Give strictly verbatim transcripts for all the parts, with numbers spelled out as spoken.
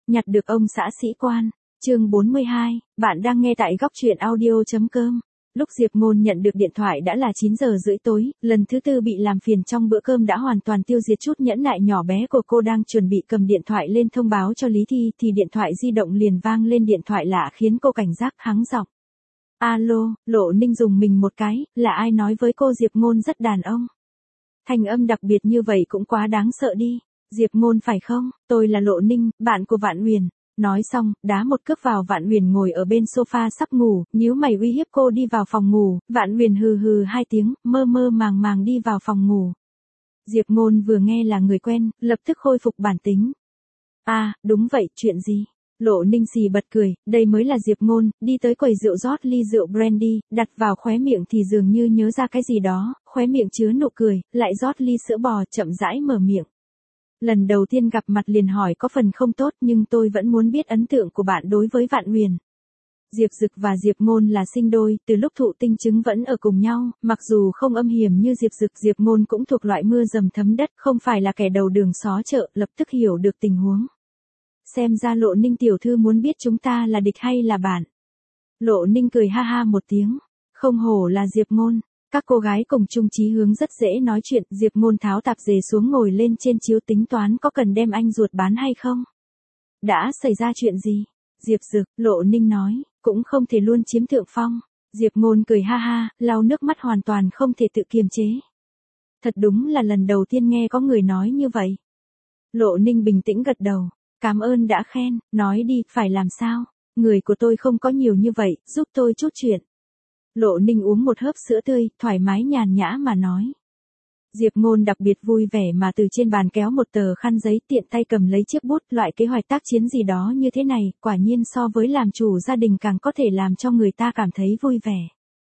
nhặt được ông xã sĩ quan. Chương bốn mươi hai, bạn đang nghe tại góc truyện audio.com. Lúc Diệp Ngôn nhận được điện thoại đã là chín giờ rưỡi tối, lần thứ tư bị làm phiền trong bữa cơm đã hoàn toàn tiêu diệt chút nhẫn nại nhỏ bé của cô. Đang chuẩn bị cầm điện thoại lên thông báo cho Lý Thi thì điện thoại di động liền vang lên. Điện thoại lạ khiến cô cảnh giác hắng giọng. Alo, Lộ Ninh dùng mình một cái, là ai nói với cô? Diệp Ngôn rất đàn ông. Thành âm đặc biệt như vậy cũng quá đáng sợ đi. Diệp Ngôn phải không? Tôi là Lộ Ninh, bạn của Vạn Uyển. Nói xong, đá một cước vào Vạn Uyển ngồi ở bên sofa sắp ngủ, nhíu mày uy hiếp cô đi vào phòng ngủ. Vạn Uyển hừ hừ hai tiếng, mơ mơ màng màng đi vào phòng ngủ. Diệp Ngôn vừa nghe là người quen, lập tức khôi phục bản tính. À, đúng vậy, chuyện gì? Lộ Ninh xì bật cười, đây mới là Diệp Ngôn, đi tới quầy rượu rót ly rượu brandy, đặt vào khóe miệng thì dường như nhớ ra cái gì đó, khóe miệng chứa nụ cười, lại rót ly sữa bò, chậm rãi mở miệng. Lần đầu tiên gặp mặt liền hỏi có phần không tốt, nhưng tôi vẫn muốn biết ấn tượng của bạn đối với Vạn Uyển. Diệp Dực và Diệp Ngôn là sinh đôi, từ lúc thụ tinh trứng vẫn ở cùng nhau, mặc dù không âm hiểm như Diệp Dực, Diệp Ngôn cũng thuộc loại mưa dầm thấm đất, không phải là kẻ đầu đường xó chợ, lập tức hiểu được tình huống. Xem ra Lộ Ninh tiểu thư muốn biết chúng ta là địch hay là bạn. Lộ Ninh cười ha ha một tiếng, không hổ là Diệp Ngôn. Các cô gái cùng chung chí hướng rất dễ nói chuyện. Diệp Ngôn tháo tạp dề xuống ngồi lên trên chiếu tính toán có cần đem anh ruột bán hay không. Đã xảy ra chuyện gì? Diệp Dực, Lộ Ninh nói, cũng không thể luôn chiếm thượng phong. Diệp Ngôn cười ha ha, lau nước mắt hoàn toàn không thể tự kiềm chế. Thật đúng là lần đầu tiên nghe có người nói như vậy. Lộ Ninh bình tĩnh gật đầu, cảm ơn đã khen, nói đi, phải làm sao? Người của tôi không có nhiều như vậy, giúp tôi chút chuyện. Lộ Ninh uống một hớp sữa tươi, thoải mái nhàn nhã mà nói. Diệp Ngôn đặc biệt vui vẻ mà từ trên bàn kéo một tờ khăn giấy, tiện tay cầm lấy chiếc bút. Loại kế hoạch tác chiến gì đó như thế này, quả nhiên so với làm chủ gia đình càng có thể làm cho người ta cảm thấy vui vẻ.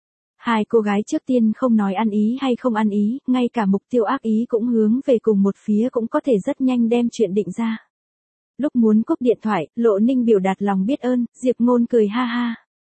Hai cô gái trước tiên không nói ăn ý hay không ăn ý, ngay cả mục tiêu ác ý cũng hướng về cùng một phía, cũng có thể rất nhanh đem chuyện định ra. Lúc muốn cúp điện thoại, Lộ Ninh biểu đạt lòng biết ơn, Diệp Ngôn cười ha ha.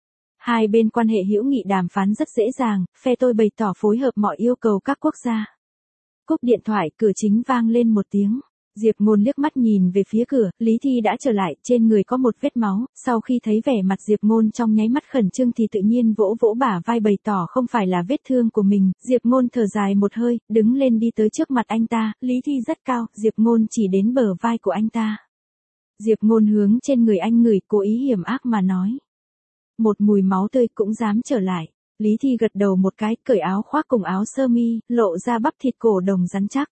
Hai bên quan hệ hữu nghị đàm phán rất dễ dàng, phe tôi bày tỏ phối hợp mọi yêu cầu các quốc gia. Cúp điện thoại, cửa chính vang lên một tiếng. Diệp Ngôn liếc mắt nhìn về phía cửa, Lý Thi đã trở lại, trên người có một vết máu. Sau khi thấy vẻ mặt Diệp Ngôn trong nháy mắt khẩn trương thì tự nhiên vỗ vỗ bả vai bày tỏ không phải là vết thương của mình. Diệp Ngôn thở dài một hơi, đứng lên đi tới trước mặt anh ta. Lý Thi rất cao, Diệp Ngôn chỉ đến bờ vai của anh ta. Diệp Ngôn hướng trên người anh ngửi, cố ý hiểm ác mà nói. Một mùi máu tươi cũng dám trở lại. Lý Thi gật đầu một cái, cởi áo khoác cùng áo sơ mi, lộ ra bắp thịt cổ đồng rắn chắc.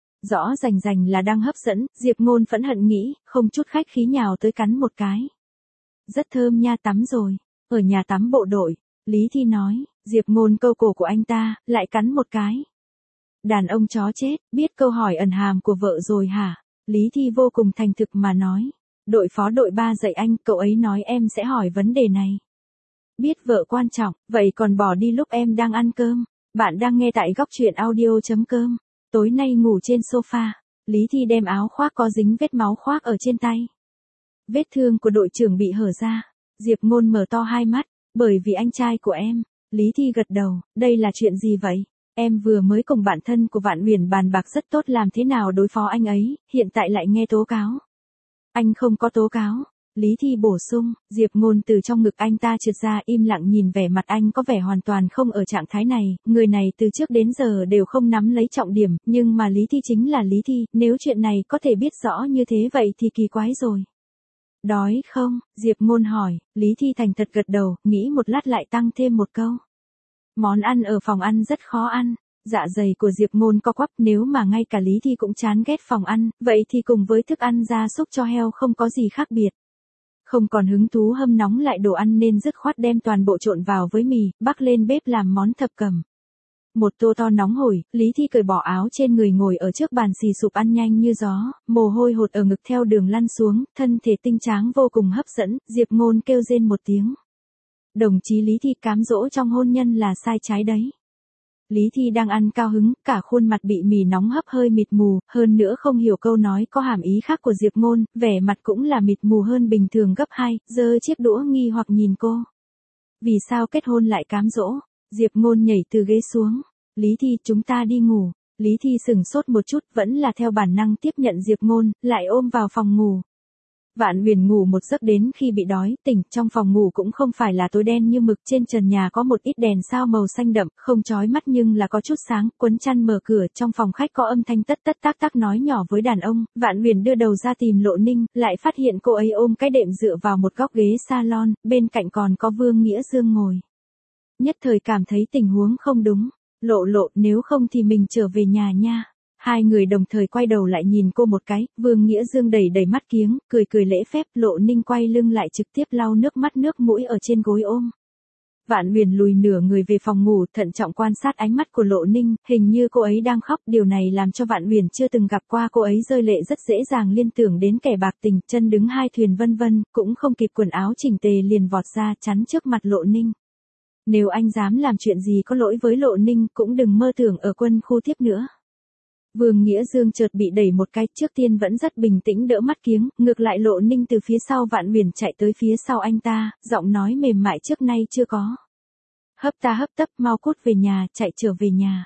Rõ rành rành là đang hấp dẫn. Diệp Ngôn phẫn hận nghĩ, không chút khách khí nhào tới cắn một cái. Rất thơm nha, tắm rồi. Ở nhà tắm bộ đội. Lý Thi nói. Diệp Ngôn câu cổ của anh ta, lại cắn một cái. Đàn ông chó chết, biết câu hỏi ẩn hàm của vợ rồi hả? Lý Thi vô cùng thành thực mà nói. Đội phó đội ba dạy anh, cậu ấy nói em sẽ hỏi vấn đề này. Biết vợ quan trọng, vậy còn bỏ đi lúc em đang ăn cơm. Bạn đang nghe tại góc truyện audio.com. Tối nay ngủ trên sofa. Lý Thi đem áo khoác có dính vết máu khoác ở trên tay. Vết thương của đội trưởng bị hở ra. Diệp Ngôn mở to hai mắt, bởi vì anh trai của em. Lý Thi gật đầu, đây là chuyện gì vậy? Em vừa mới cùng bạn thân của Vạn Uyển bàn bạc rất tốt làm thế nào đối phó anh ấy, hiện tại lại nghe tố cáo. Anh không có tố cáo. Lý Thi bổ sung. Diệp Ngôn từ trong ngực anh ta trượt ra, im lặng nhìn vẻ mặt anh có vẻ hoàn toàn không ở trạng thái này. Người này từ trước đến giờ đều không nắm lấy trọng điểm, nhưng mà Lý Thi chính là Lý Thi, nếu chuyện này có thể biết rõ như thế vậy thì kỳ quái rồi. Đói không? Diệp Ngôn hỏi. Lý Thi thành thật gật đầu, nghĩ một lát lại tăng thêm một câu. Món ăn ở phòng ăn rất khó ăn. Dạ dày của Diệp Ngôn co quắp, nếu mà ngay cả Lý Thi cũng chán ghét phòng ăn, vậy thì cùng với thức ăn gia súc cho heo không có gì khác biệt. Không còn hứng thú hâm nóng lại đồ ăn nên dứt khoát đem toàn bộ trộn vào với mì, bắc lên bếp làm món thập cẩm. Một tô to nóng hổi, Lý Thi cởi bỏ áo trên người ngồi ở trước bàn xì sụp ăn nhanh như gió, mồ hôi hột ở ngực theo đường lăn xuống, thân thể tinh tráng vô cùng hấp dẫn. Diệp Ngôn kêu rên một tiếng. Đồng chí Lý Thi, cám dỗ trong hôn nhân là sai trái đấy. Lý Thi đang ăn cao hứng, cả khuôn mặt bị mì nóng hấp hơi mịt mù, hơn nữa không hiểu câu nói có hàm ý khác của Diệp Ngôn, vẻ mặt cũng là mịt mù hơn bình thường gấp hai, giơ chiếc đũa nghi hoặc nhìn cô. Vì sao kết hôn lại cám dỗ? Diệp Ngôn nhảy từ ghế xuống. Lý Thi, chúng ta đi ngủ. Lý Thi sừng sốt một chút, vẫn là theo bản năng tiếp nhận Diệp Ngôn, lại ôm vào phòng ngủ. Vạn Huyền ngủ một giấc đến khi bị đói, tỉnh, trong phòng ngủ cũng không phải là tối đen như mực, trên trần nhà có một ít đèn sao màu xanh đậm, không chói mắt nhưng là có chút sáng, quấn chăn mở cửa, trong phòng khách có âm thanh tất tất tác tác nói nhỏ với đàn ông, Vạn Huyền đưa đầu ra tìm Lộ Ninh, lại phát hiện cô ấy ôm cái đệm dựa vào một góc ghế salon, bên cạnh còn có Vương Nghĩa Dương ngồi. Nhất thời cảm thấy tình huống không đúng, Lộ Lộ, nếu không thì mình trở về nhà nha. Hai người đồng thời quay đầu lại nhìn cô một cái, Vương Nghĩa Dương đầy đầy mắt kiếng, cười cười lễ phép, Lộ Ninh quay lưng lại trực tiếp lau nước mắt nước mũi ở trên gối ôm. Vạn Huyền lùi nửa người về phòng ngủ, thận trọng quan sát ánh mắt của Lộ Ninh, hình như cô ấy đang khóc, điều này làm cho Vạn Huyền chưa từng gặp qua cô ấy rơi lệ rất dễ dàng liên tưởng đến kẻ bạc tình, chân đứng hai thuyền vân vân, cũng không kịp quần áo chỉnh tề liền vọt ra chắn trước mặt Lộ Ninh. Nếu anh dám làm chuyện gì có lỗi với Lộ Ninh cũng đừng mơ tưởng ở quân khu tiếp nữa. Vương Nghĩa Dương chợt bị đẩy một cái, trước tiên vẫn rất bình tĩnh đỡ mắt kiếng, ngược lại Lộ Ninh từ phía sau Vạn Huyền chạy tới phía sau anh ta, giọng nói mềm mại trước nay chưa có. Hấp ta hấp tấp, mau cút về nhà, chạy trở về nhà.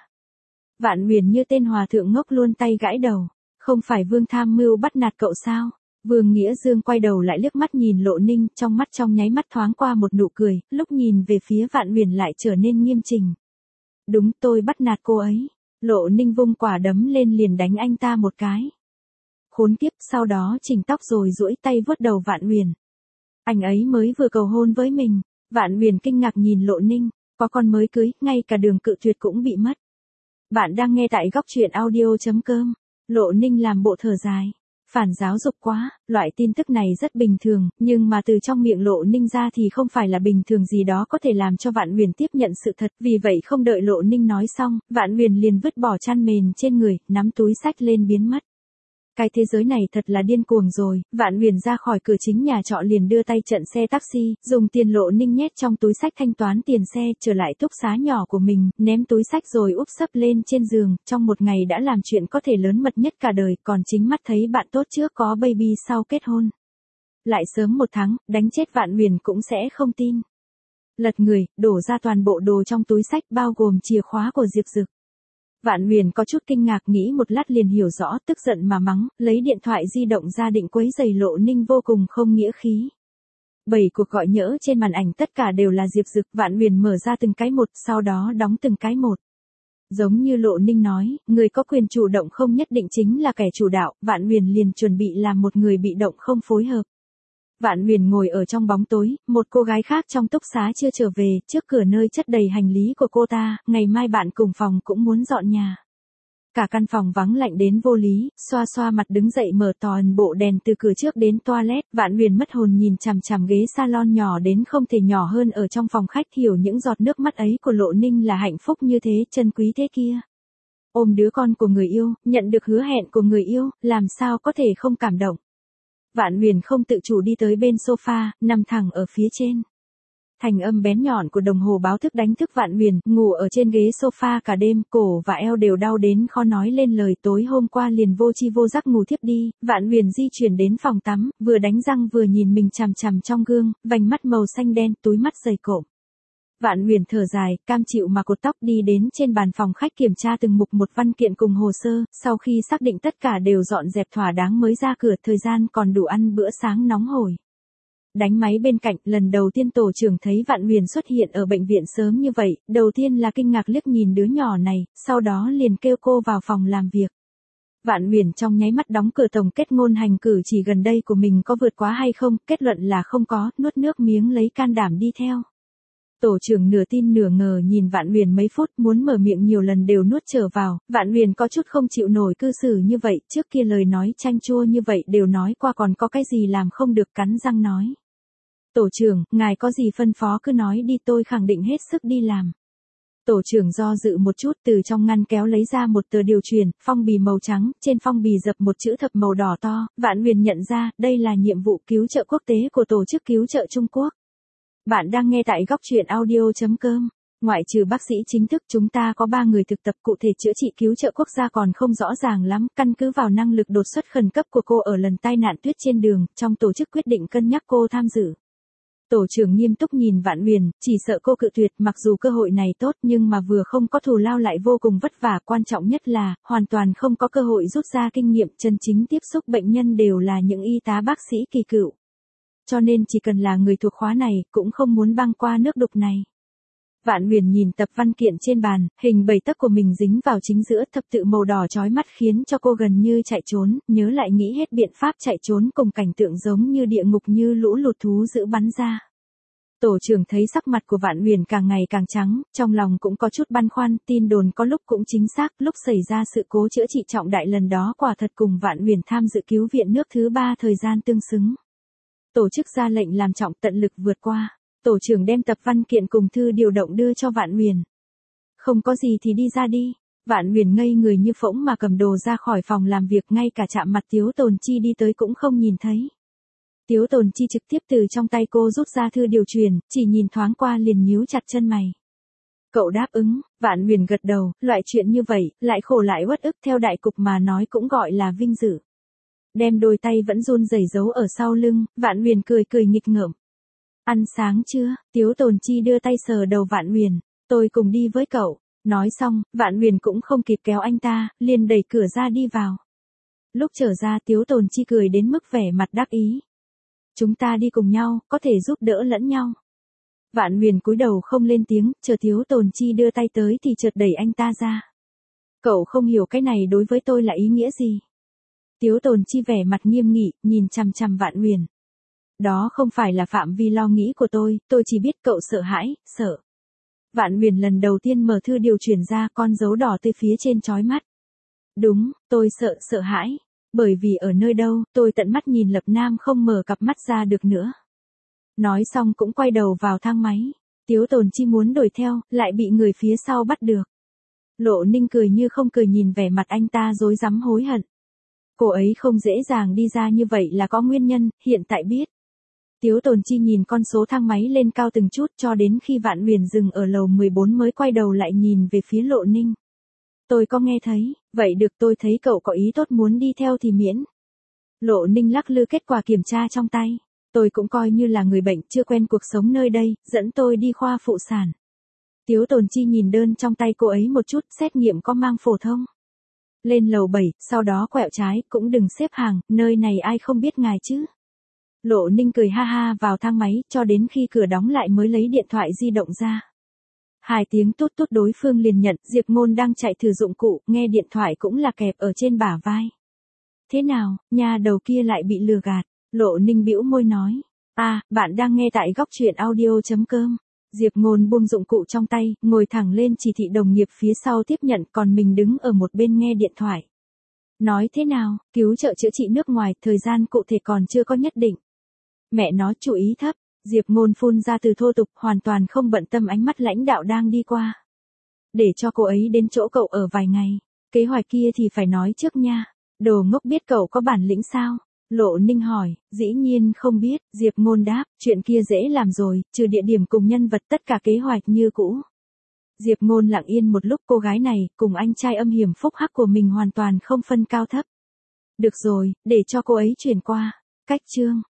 Vạn Huyền như tên hòa thượng ngốc luôn tay gãi đầu, không phải Vương tham mưu bắt nạt cậu sao? Vương Nghĩa Dương quay đầu lại liếc mắt nhìn Lộ Ninh, trong mắt trong nháy mắt thoáng qua một nụ cười, lúc nhìn về phía Vạn Huyền lại trở nên nghiêm chỉnh. Đúng, tôi bắt nạt cô ấy. Lộ Ninh vung quả đấm lên liền đánh anh ta một cái. Khốn kiếp, sau đó chỉnh tóc rồi duỗi tay vuốt đầu Vạn Huyền. Anh ấy mới vừa cầu hôn với mình. Vạn Huyền kinh ngạc nhìn Lộ Ninh, có con mới cưới, ngay cả đường cự tuyệt cũng bị mất. Bạn đang nghe tại góc truyện audio chấm com. Lộ Ninh làm bộ thở dài. Phản giáo dục quá, loại tin tức này rất bình thường, nhưng mà từ trong miệng Lộ Ninh ra thì không phải là bình thường gì đó có thể làm cho Vạn Huyền tiếp nhận sự thật, vì vậy không đợi Lộ Ninh nói xong, Vạn Huyền liền vứt bỏ chăn mền trên người, nắm túi xách lên biến mất. Cái thế giới này thật là điên cuồng rồi, Vạn Huyền ra khỏi cửa chính nhà trọ liền đưa tay trận xe taxi, dùng tiền Lộ Ninh nhét trong túi xách thanh toán tiền xe, trở lại túc xá nhỏ của mình, ném túi xách rồi úp sấp lên trên giường, trong một ngày đã làm chuyện có thể lớn mật nhất cả đời, còn chính mắt thấy bạn tốt trước có baby sau kết hôn. Lại sớm một tháng, đánh chết Vạn Huyền cũng sẽ không tin. Lật người, đổ ra toàn bộ đồ trong túi xách bao gồm chìa khóa của Diệp Dực. Vạn Huyền có chút kinh ngạc, nghĩ một lát liền hiểu rõ, tức giận mà mắng, lấy điện thoại di động ra định quấy giày Lộ Ninh vô cùng không nghĩa khí. Bảy cuộc gọi nhỡ trên màn ảnh tất cả đều là Diệp Dực, Vạn Huyền mở ra từng cái một, sau đó đóng từng cái một. Giống như Lộ Ninh nói, người có quyền chủ động không nhất định chính là kẻ chủ đạo, Vạn Huyền liền chuẩn bị làm một người bị động không phối hợp. Vạn Huyền ngồi ở trong bóng tối, một cô gái khác trong túc xá chưa trở về, trước cửa nơi chất đầy hành lý của cô ta, ngày mai bạn cùng phòng cũng muốn dọn nhà. Cả căn phòng vắng lạnh đến vô lý, xoa xoa mặt đứng dậy mở toàn bộ đèn từ cửa trước đến toilet, Vạn Huyền mất hồn nhìn chằm chằm ghế salon nhỏ đến không thể nhỏ hơn ở trong phòng khách, hiểu những giọt nước mắt ấy của Lộ Ninh là hạnh phúc như thế, chân quý thế kia. Ôm đứa con của người yêu, nhận được hứa hẹn của người yêu, làm sao có thể không cảm động. Vạn Huyền không tự chủ đi tới bên sofa, nằm thẳng ở phía trên. Thành âm bén nhọn của đồng hồ báo thức đánh thức Vạn Huyền, ngủ ở trên ghế sofa cả đêm, cổ và eo đều đau đến khó nói lên lời, tối hôm qua liền vô chi vô giác ngủ thiếp đi. Vạn Huyền di chuyển đến phòng tắm, vừa đánh răng vừa nhìn mình chằm chằm trong gương, vành mắt màu xanh đen, túi mắt dày cộm. Vạn Huyền thở dài, cam chịu mà cột tóc đi đến trên bàn phòng khách kiểm tra từng mục một văn kiện cùng hồ sơ, sau khi xác định tất cả đều dọn dẹp thỏa đáng mới ra cửa, thời gian còn đủ ăn bữa sáng nóng hổi. Đánh máy bên cạnh, lần đầu tiên tổ trưởng thấy Vạn Huyền xuất hiện ở bệnh viện sớm như vậy, đầu tiên là kinh ngạc liếc nhìn đứa nhỏ này, sau đó liền kêu cô vào phòng làm việc. Vạn Huyền trong nháy mắt đóng cửa tổng kết ngôn hành cử chỉ gần đây của mình có vượt quá hay không, kết luận là không có, nuốt nước miếng lấy can đảm đi theo. Tổ trưởng nửa tin nửa ngờ nhìn Vạn Huyền mấy phút, muốn mở miệng nhiều lần đều nuốt trở vào, Vạn Huyền có chút không chịu nổi cư xử như vậy, trước kia lời nói chanh chua như vậy đều nói qua, còn có cái gì làm không được, cắn răng nói. Tổ trưởng, ngài có gì phân phó cứ nói đi, tôi khẳng định hết sức đi làm. Tổ trưởng do dự một chút, từ trong ngăn kéo lấy ra một tờ điều truyền, phong bì màu trắng, trên phong bì dập một chữ thập màu đỏ to, Vạn Huyền nhận ra, đây là nhiệm vụ cứu trợ quốc tế của Tổ chức Cứu trợ Trung Quốc. Bạn đang nghe tại góc truyện audio chấm com. Ngoại trừ bác sĩ chính thức, chúng ta có ba người thực tập, cụ thể chữa trị cứu trợ quốc gia còn không rõ ràng lắm, căn cứ vào năng lực đột xuất khẩn cấp của cô ở lần tai nạn tuyết trên đường, trong tổ chức quyết định cân nhắc cô tham dự. Tổ trưởng nghiêm túc nhìn Vạn Huyền, chỉ sợ cô cự tuyệt, mặc dù cơ hội này tốt nhưng mà vừa không có thù lao lại vô cùng vất vả, quan trọng nhất là, hoàn toàn không có cơ hội rút ra kinh nghiệm, chân chính tiếp xúc bệnh nhân đều là những y tá bác sĩ kỳ cựu. Cho nên chỉ cần là người thuộc khóa này, cũng không muốn băng qua nước đục này. Vạn Huyền nhìn tập văn kiện trên bàn, hình bảy tấc của mình dính vào chính giữa, thập tự màu đỏ chói mắt khiến cho cô gần như chạy trốn, nhớ lại nghĩ hết biện pháp chạy trốn cùng cảnh tượng giống như địa ngục như lũ lụt thú dữ bắn ra. Tổ trưởng thấy sắc mặt của Vạn Huyền càng ngày càng trắng, trong lòng cũng có chút băn khoăn, tin đồn có lúc cũng chính xác, lúc xảy ra sự cố chữa trị trọng đại lần đó quả thật cùng Vạn Huyền tham dự cứu viện nước thứ ba thời gian tương xứng. Tổ chức ra lệnh làm trọng tận lực vượt qua. Tổ trưởng đem tập văn kiện cùng thư điều động đưa cho Vạn Huyền. Không có gì thì đi ra đi. Vạn Huyền ngây người như phỗng mà cầm đồ ra khỏi phòng làm việc, ngay cả chạm mặt Tiếu Tồn Chi đi tới cũng không nhìn thấy. Tiếu Tồn Chi trực tiếp từ trong tay cô rút ra thư điều truyền, chỉ nhìn thoáng qua liền nhíu chặt chân mày. Cậu đáp ứng, Vạn Huyền gật đầu, loại chuyện như vậy, lại khổ lại uất ức, theo đại cục mà nói cũng gọi là vinh dự. Đem đôi tay vẫn run rẩy giấu ở sau lưng, Vạn Huyền cười cười nghịch ngợm. Ăn sáng chưa? Tiếu Tồn Chi đưa tay sờ đầu Vạn Huyền, tôi cùng đi với cậu. Nói xong, Vạn Huyền cũng không kịp kéo anh ta, liền đẩy cửa ra đi vào. Lúc trở ra Tiếu Tồn Chi cười đến mức vẻ mặt đắc ý. Chúng ta đi cùng nhau, có thể giúp đỡ lẫn nhau. Vạn Huyền cúi đầu không lên tiếng, chờ Tiếu Tồn Chi đưa tay tới thì chợt đẩy anh ta ra. Cậu không hiểu cái này đối với tôi là ý nghĩa gì. Tiếu Tồn Chi vẻ mặt nghiêm nghị, nhìn chằm chằm Vạn Huyền. Đó không phải là phạm vi lo nghĩ của tôi, tôi chỉ biết cậu sợ hãi, sợ. Vạn Huyền lần đầu tiên mở thư điều chuyển ra, con dấu đỏ từ phía trên chói mắt. Đúng, tôi sợ, sợ hãi. Bởi vì ở nơi đâu, tôi tận mắt nhìn Lập Nam không mở cặp mắt ra được nữa. Nói xong cũng quay đầu vào thang máy. Tiếu Tồn Chi muốn đuổi theo, lại bị người phía sau bắt được. Lộ Ninh cười như không cười nhìn vẻ mặt anh ta rối rắm hối hận. Cô ấy không dễ dàng đi ra như vậy là có nguyên nhân, hiện tại biết. Tiếu Tồn Chi nhìn con số thang máy lên cao từng chút cho đến khi Vạn Huyền dừng ở lầu mười bốn mới quay đầu lại nhìn về phía Lộ Ninh. Tôi có nghe thấy, vậy được, tôi thấy cậu có ý tốt muốn đi theo thì miễn. Lộ Ninh lắc lư kết quả kiểm tra trong tay. Tôi cũng coi như là người bệnh chưa quen cuộc sống nơi đây, dẫn tôi đi khoa phụ sản. Tiếu Tồn Chi nhìn đơn trong tay cô ấy một chút, xét nghiệm có mang phổ thông. Lên lầu bảy, sau đó quẹo trái, cũng đừng xếp hàng, nơi này ai không biết ngài chứ. Lộ Ninh cười ha ha vào thang máy, cho đến khi cửa đóng lại mới lấy điện thoại di động ra. Hai tiếng tút tút đối phương liền nhận, Diệp Ngôn đang chạy thử dụng cụ, nghe điện thoại cũng là kẹp ở trên bả vai. Thế nào, nhà đầu kia lại bị lừa gạt, Lộ Ninh bĩu môi nói. À, bạn đang nghe tại góc truyện audio chấm com. Diệp Ngôn buông dụng cụ trong tay, ngồi thẳng lên chỉ thị đồng nghiệp phía sau tiếp nhận, còn mình đứng ở một bên nghe điện thoại. Nói thế nào, cứu trợ chữa trị nước ngoài, thời gian cụ thể còn chưa có nhất định. Mẹ nó chú ý thấp, Diệp Ngôn phun ra từ thô tục, hoàn toàn không bận tâm ánh mắt lãnh đạo đang đi qua. Để cho cô ấy đến chỗ cậu ở vài ngày, kế hoạch kia thì phải nói trước nha. Đồ ngốc, biết cậu có bản lĩnh sao? Lộ Ninh hỏi. Dĩ nhiên không biết, Diệp Ngôn đáp, chuyện kia dễ làm rồi, trừ địa điểm cùng nhân vật tất cả kế hoạch như cũ. Diệp Ngôn lặng yên một lúc, cô gái này, cùng anh trai âm hiểm phúc hắc của mình hoàn toàn không phân cao thấp. Được rồi, để cho cô ấy chuyển qua. Cách chương.